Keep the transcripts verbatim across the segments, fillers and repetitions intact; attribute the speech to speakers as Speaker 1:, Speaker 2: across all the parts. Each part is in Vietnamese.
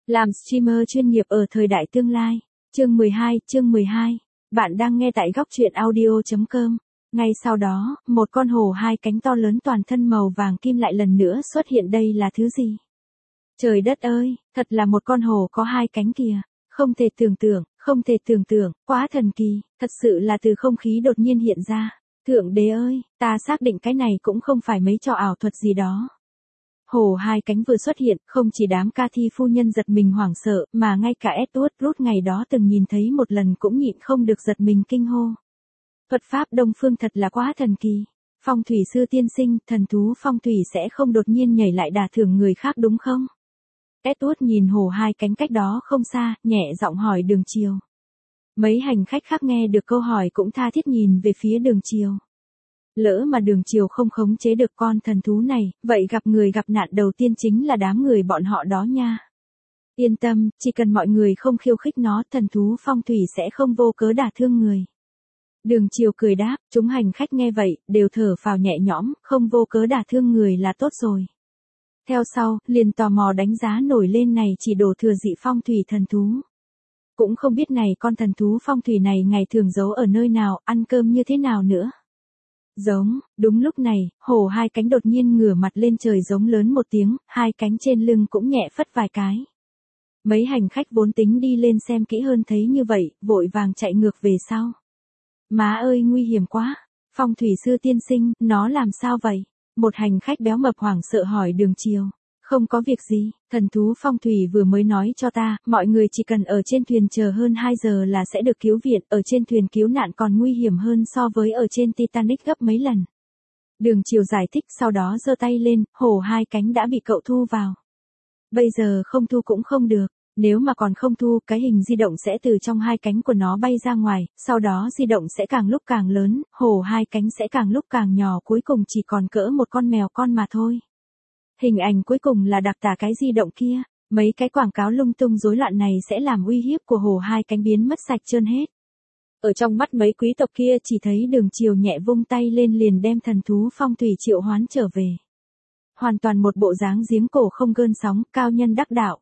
Speaker 1: Làm streamer chuyên nghiệp ở thời đại tương lai. Chương mười hai, chương mười hai. Bạn đang nghe tại góc truyện audio chấm com. Ngay sau đó, một con hổ hai cánh to lớn toàn thân màu vàng kim lại lần nữa xuất hiện. Đây là thứ gì? Trời đất ơi, thật là một con hổ có hai cánh kìa. Không thể tưởng tượng, không thể tưởng tượng, quá thần kỳ, thật sự là từ không khí đột nhiên hiện ra. Thượng đế ơi, ta xác định cái này cũng không phải mấy trò ảo thuật gì đó. Hổ hai cánh vừa xuất hiện, không chỉ đám ca thi phu nhân giật mình hoảng sợ, mà ngay cả Edward Root ngày đó từng nhìn thấy một lần cũng nhịn không được giật mình kinh hô. Thuật pháp Đông Phương thật là quá thần kỳ. Phong thủy sư tiên sinh, thần thú phong thủy sẽ không đột nhiên nhảy lại đả thương người khác đúng không? Edward nhìn hổ hai cánh cách đó không xa, nhẹ giọng hỏi Đường Chiều. Mấy hành khách khác nghe được câu hỏi cũng tha thiết nhìn về phía Đường Chiều. Lỡ mà Đường Chiều không khống chế được con thần thú này, vậy gặp người gặp nạn đầu tiên chính là đám người bọn họ đó nha. Yên tâm, chỉ cần mọi người không khiêu khích nó, thần thú phong thủy sẽ không vô cớ đả thương người. Đường Chiều cười đáp, chúng hành khách nghe vậy, đều thở phào nhẹ nhõm, không vô cớ đả thương người là tốt rồi. Theo sau, liền tò mò đánh giá nổi lên này chỉ đổ thừa dị phong thủy thần thú. Cũng không biết này con thần thú phong thủy này ngày thường giấu ở nơi nào, ăn cơm như thế nào nữa. Giống, đúng lúc này, hổ hai cánh đột nhiên ngửa mặt lên trời giống lớn một tiếng, hai cánh trên lưng cũng nhẹ phất vài cái. Mấy hành khách vốn tính đi lên xem kỹ hơn thấy như vậy, vội vàng chạy ngược về sau. Má ơi nguy hiểm quá, phong thủy sư tiên sinh, nó làm sao vậy? Một hành khách béo mập hoảng sợ hỏi Đường Chiều. Không có việc gì, thần thú phong thủy vừa mới nói cho ta, mọi người chỉ cần ở trên thuyền chờ hơn hai giờ là sẽ được cứu viện, ở trên thuyền cứu nạn còn nguy hiểm hơn so với ở trên Titanic gấp mấy lần. Đường Chiều giải thích, sau đó giơ tay lên, hổ hai cánh đã bị cậu thu vào. Bây giờ không thu cũng không được, nếu mà còn không thu, cái hình di động sẽ từ trong hai cánh của nó bay ra ngoài, sau đó di động sẽ càng lúc càng lớn, hổ hai cánh sẽ càng lúc càng nhỏ, cuối cùng chỉ còn cỡ một con mèo con mà thôi. Hình ảnh cuối cùng là đặc tả cái di động kia, mấy cái quảng cáo lung tung rối loạn này sẽ làm uy hiếp của hổ hai cánh biến mất sạch trơn hết. Ở trong mắt mấy quý tộc kia chỉ thấy Đường Chiều nhẹ vung tay lên liền đem thần thú phong thủy triệu hoán trở về. Hoàn toàn một bộ dáng giếng cổ không gợn sóng, cao nhân đắc đạo.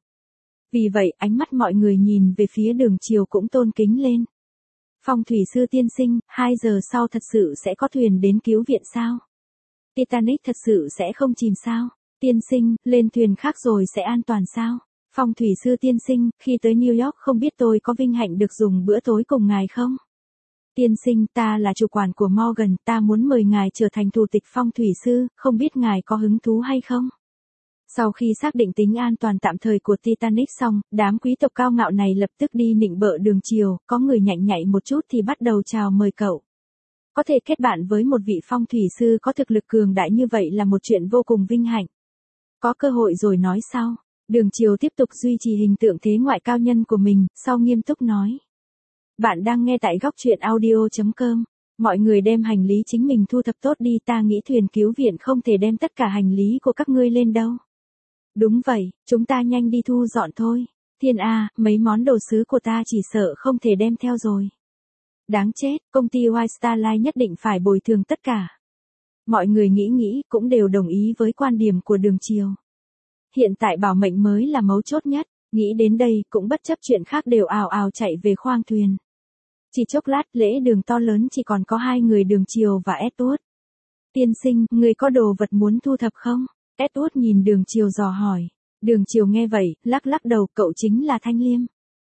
Speaker 1: Vì vậy ánh mắt mọi người nhìn về phía Đường Chiều cũng tôn kính lên. Phong thủy sư tiên sinh, hai giờ sau thật sự sẽ có thuyền đến cứu viện sao? Titanic thật sự sẽ không chìm sao? Tiên sinh, lên thuyền khác rồi sẽ an toàn sao? Phong thủy sư tiên sinh, khi tới New York không biết tôi có vinh hạnh được dùng bữa tối cùng ngài không? Tiên sinh, ta là chủ quản của Morgan, ta muốn mời ngài trở thành thủ tịch phong thủy sư, không biết ngài có hứng thú hay không? Sau khi xác định tính an toàn tạm thời của Titanic xong, đám quý tộc cao ngạo này lập tức đi nịnh bợ Đường Chiều, có người nhạy nhạy một chút thì bắt đầu chào mời cậu. Có thể kết bạn với một vị phong thủy sư có thực lực cường đại như vậy là một chuyện vô cùng vinh hạnh. Có cơ hội rồi nói sau. Đường Chiều tiếp tục duy trì hình tượng thế ngoại cao nhân của mình, sau nghiêm túc nói. Bạn đang nghe tại góc truyện audio chấm com. Mọi người đem hành lý chính mình thu thập tốt đi, ta nghĩ thuyền cứu viện không thể đem tất cả hành lý của các ngươi lên đâu. Đúng vậy, chúng ta nhanh đi thu dọn thôi. Thiên A, mấy món đồ sứ của ta chỉ sợ không thể đem theo rồi. Đáng chết, công ty White Star Line nhất định phải bồi thường tất cả. Mọi người nghĩ nghĩ cũng đều đồng ý với quan điểm của Đường Chiều. Hiện tại bảo mệnh mới là mấu chốt nhất, nghĩ đến đây cũng bất chấp chuyện khác đều ào ào chạy về khoang thuyền. Chỉ chốc lát lễ đường to lớn chỉ còn có hai người Đường Chiều và Edward. Tiên sinh, người có đồ vật muốn thu thập không? Edward nhìn Đường Chiều dò hỏi. Đường Chiều nghe vậy, lắc lắc đầu, cậu chính là Thanh Liêm.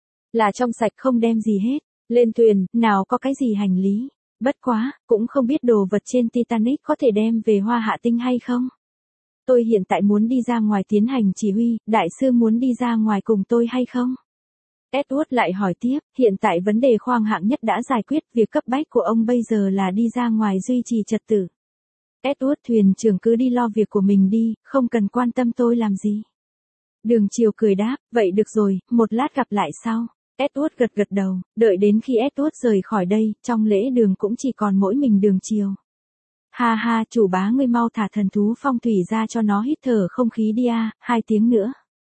Speaker 1: Là trong sạch không đem gì hết, lên thuyền, nào có cái gì hành lý. Bất quá, cũng không biết đồ vật trên Titanic có thể đem về Hoa Hạ Tinh hay không. Tôi hiện tại muốn đi ra ngoài tiến hành chỉ huy, đại sư muốn đi ra ngoài cùng tôi hay không? Edward lại hỏi tiếp, hiện tại vấn đề khoang hạng nhất đã giải quyết, việc cấp bách của ông bây giờ là đi ra ngoài duy trì trật tự. Edward thuyền trưởng cứ đi lo việc của mình đi, không cần quan tâm tôi làm gì. Đường Chiều cười đáp, vậy được rồi, một lát gặp lại sau. Edward gật gật đầu, đợi đến khi Edward rời khỏi đây, trong lễ đường cũng chỉ còn mỗi mình Đường Chiều. Ha ha, chủ bá ngươi mau thả thần thú phong thủy ra cho nó hít thở không khí đi à, hai tiếng nữa.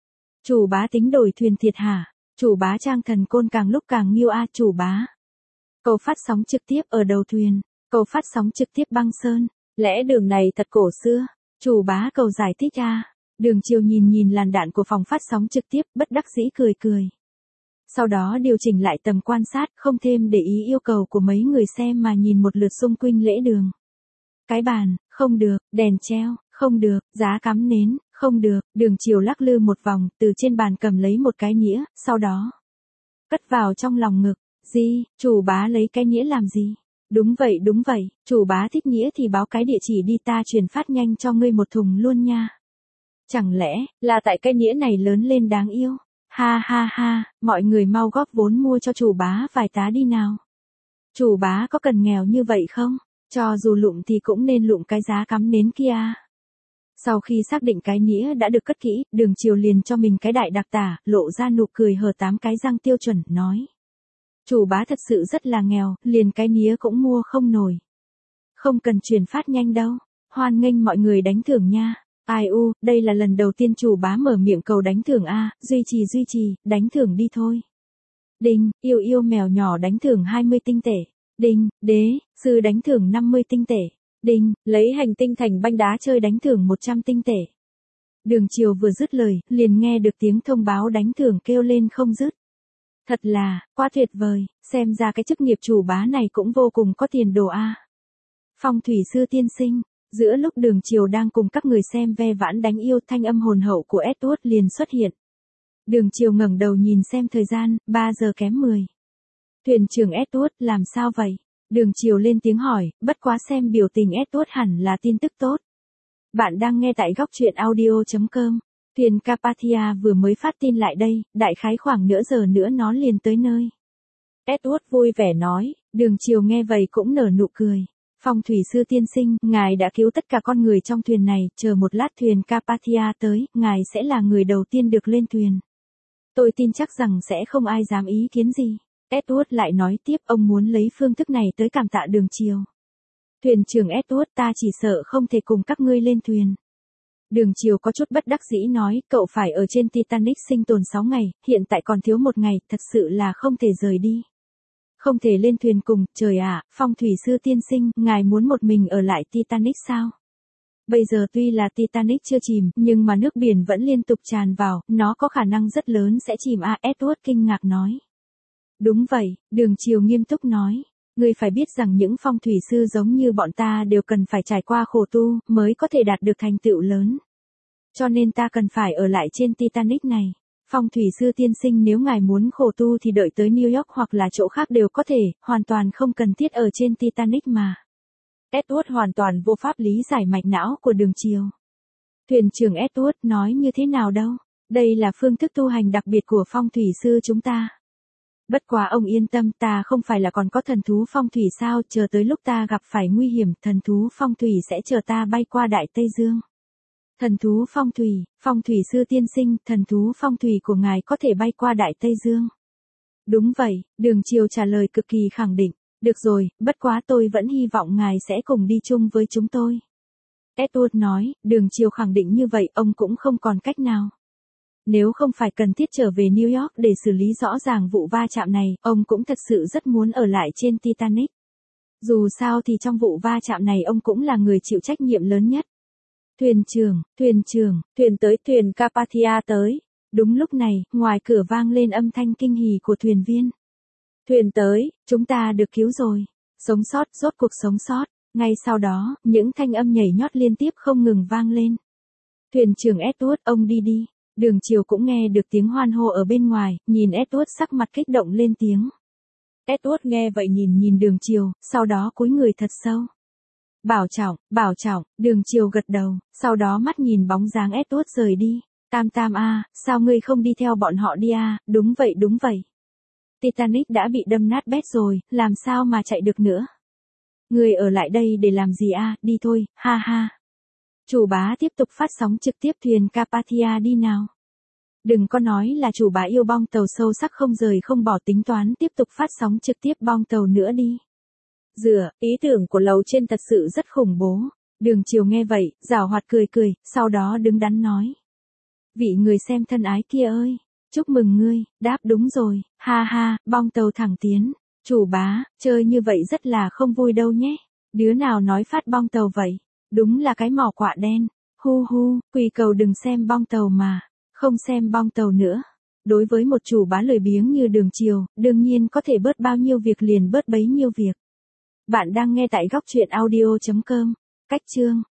Speaker 1: Chủ bá tính đổi thuyền thiệt hả? Chủ bá trang thần côn càng lúc càng nghiêu a, chủ bá. Cầu phát sóng trực tiếp ở đầu thuyền, cầu phát sóng trực tiếp băng sơn, lẽ đường này thật cổ xưa. Chủ bá cầu giải thích a. Đường Chiều nhìn nhìn làn đạn của phòng phát sóng trực tiếp, bất đắc dĩ cười cười. Sau đó điều chỉnh lại tầm quan sát, không thêm để ý yêu cầu của mấy người xem mà nhìn một lượt xung quanh lễ đường. Cái bàn, không được, đèn treo, không được, giá cắm nến, không được, Đường Chiều lắc lư một vòng, từ trên bàn cầm lấy một cái nĩa, sau đó cất vào trong lòng ngực. Gì, chủ bá lấy cái nĩa làm gì? Đúng vậy đúng vậy, chủ bá thích nĩa thì báo cái địa chỉ đi, ta chuyển phát nhanh cho ngươi một thùng luôn nha. Chẳng lẽ, là tại cái nĩa này lớn lên đáng yêu? Ha ha ha, mọi người mau góp vốn mua cho chủ bá vài tá đi nào. Chủ bá có cần nghèo như vậy không? Cho dù lụm thì cũng nên lụm cái giá cắm nến kia. Sau khi xác định cái nĩa đã được cất kỹ, Đường Chiều liền cho mình cái đại đặc tả, lộ ra nụ cười hở tám cái răng tiêu chuẩn, nói. Chủ bá thật sự rất là nghèo, liền cái nĩa cũng mua không nổi. Không cần chuyển phát nhanh đâu, hoan nghênh mọi người đánh thưởng nha. Ai u, đây là lần đầu tiên chủ bá mở miệng cầu đánh thưởng a, duy trì duy trì, đánh thưởng đi thôi. Đinh, yêu yêu mèo nhỏ đánh thưởng hai mươi tinh tệ. Đinh, đế, sư đánh thưởng năm mươi tinh tệ. Đinh, lấy hành tinh thành banh đá chơi đánh thưởng một trăm tinh tệ. Đường Chiều vừa dứt lời, liền nghe được tiếng thông báo đánh thưởng kêu lên không dứt. Thật là, quá tuyệt vời, xem ra cái chức nghiệp chủ bá này cũng vô cùng có tiền đồ a. Phong thủy sư tiên sinh, giữa lúc Đường Chiều đang cùng các người xem ve vãn đánh yêu, thanh âm hồn hậu của Edward liền xuất hiện. Đường Chiều ngẩng đầu nhìn xem thời gian, ba giờ kém mười. Thuyền trưởng Edward, làm sao vậy? Đường Chiều lên tiếng hỏi, bất quá xem biểu tình Edward hẳn là tin tức tốt. Bạn đang nghe tại góc truyện audio chấm com. Thuyền Carpathia vừa mới phát tin lại đây, đại khái khoảng nửa giờ nữa nó liền tới nơi. Edward vui vẻ nói, Đường Chiều nghe vậy cũng nở nụ cười. Phong thủy sư tiên sinh, ngài đã cứu tất cả con người trong thuyền này, chờ một lát thuyền Carpathia tới, ngài sẽ là người đầu tiên được lên thuyền. Tôi tin chắc rằng sẽ không ai dám ý kiến gì. Edward lại nói tiếp, ông muốn lấy phương thức này tới cảm tạ Đường Chiều. Thuyền trưởng Edward, ta chỉ sợ không thể cùng các ngươi lên thuyền. Đường Chiều có chút bất đắc dĩ nói, cậu phải ở trên Titanic sinh tồn sáu ngày, hiện tại còn thiếu một ngày, thật sự là không thể rời đi. Không thể lên thuyền cùng, trời ạ, phong thủy sư tiên sinh, ngài muốn một mình ở lại Titanic sao? Bây giờ tuy là Titanic chưa chìm, nhưng mà nước biển vẫn liên tục tràn vào, nó có khả năng rất lớn sẽ chìm à, Edward kinh ngạc nói. Đúng vậy, Đường Chiều nghiêm túc nói. Ngươi phải biết rằng những phong thủy sư giống như bọn ta đều cần phải trải qua khổ tu, mới có thể đạt được thành tựu lớn. Cho nên ta cần phải ở lại trên Titanic này. Phong thủy sư tiên sinh, nếu ngài muốn khổ tu thì đợi tới New York hoặc là chỗ khác đều có thể, hoàn toàn không cần thiết ở trên Titanic mà. Edward hoàn toàn vô pháp lý giải mạch não của Đường Chiều. Thuyền trưởng Edward nói như thế nào đâu, đây là phương thức tu hành đặc biệt của phong thủy sư chúng ta. Bất quá ông yên tâm, ta không phải là còn có thần thú phong thủy sao, chờ tới lúc ta gặp phải nguy hiểm, thần thú phong thủy sẽ chờ ta bay qua Đại Tây Dương. Thần thú phong thủy, phong thủy sư tiên sinh, thần thú phong thủy của ngài có thể bay qua Đại Tây Dương. Đúng vậy, Đường Chiều trả lời cực kỳ khẳng định. Được rồi, bất quá tôi vẫn hy vọng ngài sẽ cùng đi chung với chúng tôi. Edward nói, Đường Chiều khẳng định như vậy, ông cũng không còn cách nào. Nếu không phải cần thiết trở về New York để xử lý rõ ràng vụ va chạm này, ông cũng thật sự rất muốn ở lại trên Titanic. Dù sao thì trong vụ va chạm này ông cũng là người chịu trách nhiệm lớn nhất. Thuyền trưởng, thuyền trưởng, thuyền tới, thuyền Carpathia tới. Đúng lúc này, ngoài cửa vang lên âm thanh kinh hỉ của thuyền viên. Thuyền tới, chúng ta được cứu rồi. Sống sót, rốt cuộc sống sót. Ngay sau đó, những thanh âm nhảy nhót liên tiếp không ngừng vang lên. Thuyền trưởng Edward, ông đi đi. Đường Chiều cũng nghe được tiếng hoan hô ở bên ngoài, nhìn Edward sắc mặt kích động lên tiếng. Edward nghe vậy nhìn nhìn Đường Chiều, sau đó cúi người thật sâu. Bảo trọng, bảo trọng, Đường Chiều gật đầu, sau đó mắt nhìn bóng dáng Edward rời đi. Tam Tam a, sao ngươi không đi theo bọn họ đi a? Đúng vậy đúng vậy. Titanic đã bị đâm nát bét rồi, làm sao mà chạy được nữa? Ngươi ở lại đây để làm gì a? Đi thôi, ha ha. Chủ bá tiếp tục phát sóng trực tiếp thuyền Carpathia đi nào. Đừng có nói là chủ bá yêu bong tàu sâu sắc không rời không bỏ, tính toán tiếp tục phát sóng trực tiếp bong tàu nữa đi. Dựa, ý tưởng của lầu trên thật sự rất khủng bố. Đường Chiều nghe vậy, giảo hoạt cười cười, sau đó đứng đắn nói. Vị người xem thân ái kia ơi, chúc mừng ngươi, đáp đúng rồi, ha ha, bong tàu thẳng tiến. Chủ bá, chơi như vậy rất là không vui đâu nhé. Đứa nào nói phát bong tàu vậy? Đúng là cái mỏ quạ đen. Hu hu, quỳ cầu đừng xem bong tàu mà, không xem bong tàu nữa. Đối với một chủ bá lười biếng như Đường Chiều, đương nhiên có thể bớt bao nhiêu việc liền bớt bấy nhiêu việc. Bạn đang nghe tại góc truyện audio chấm com. Cách chương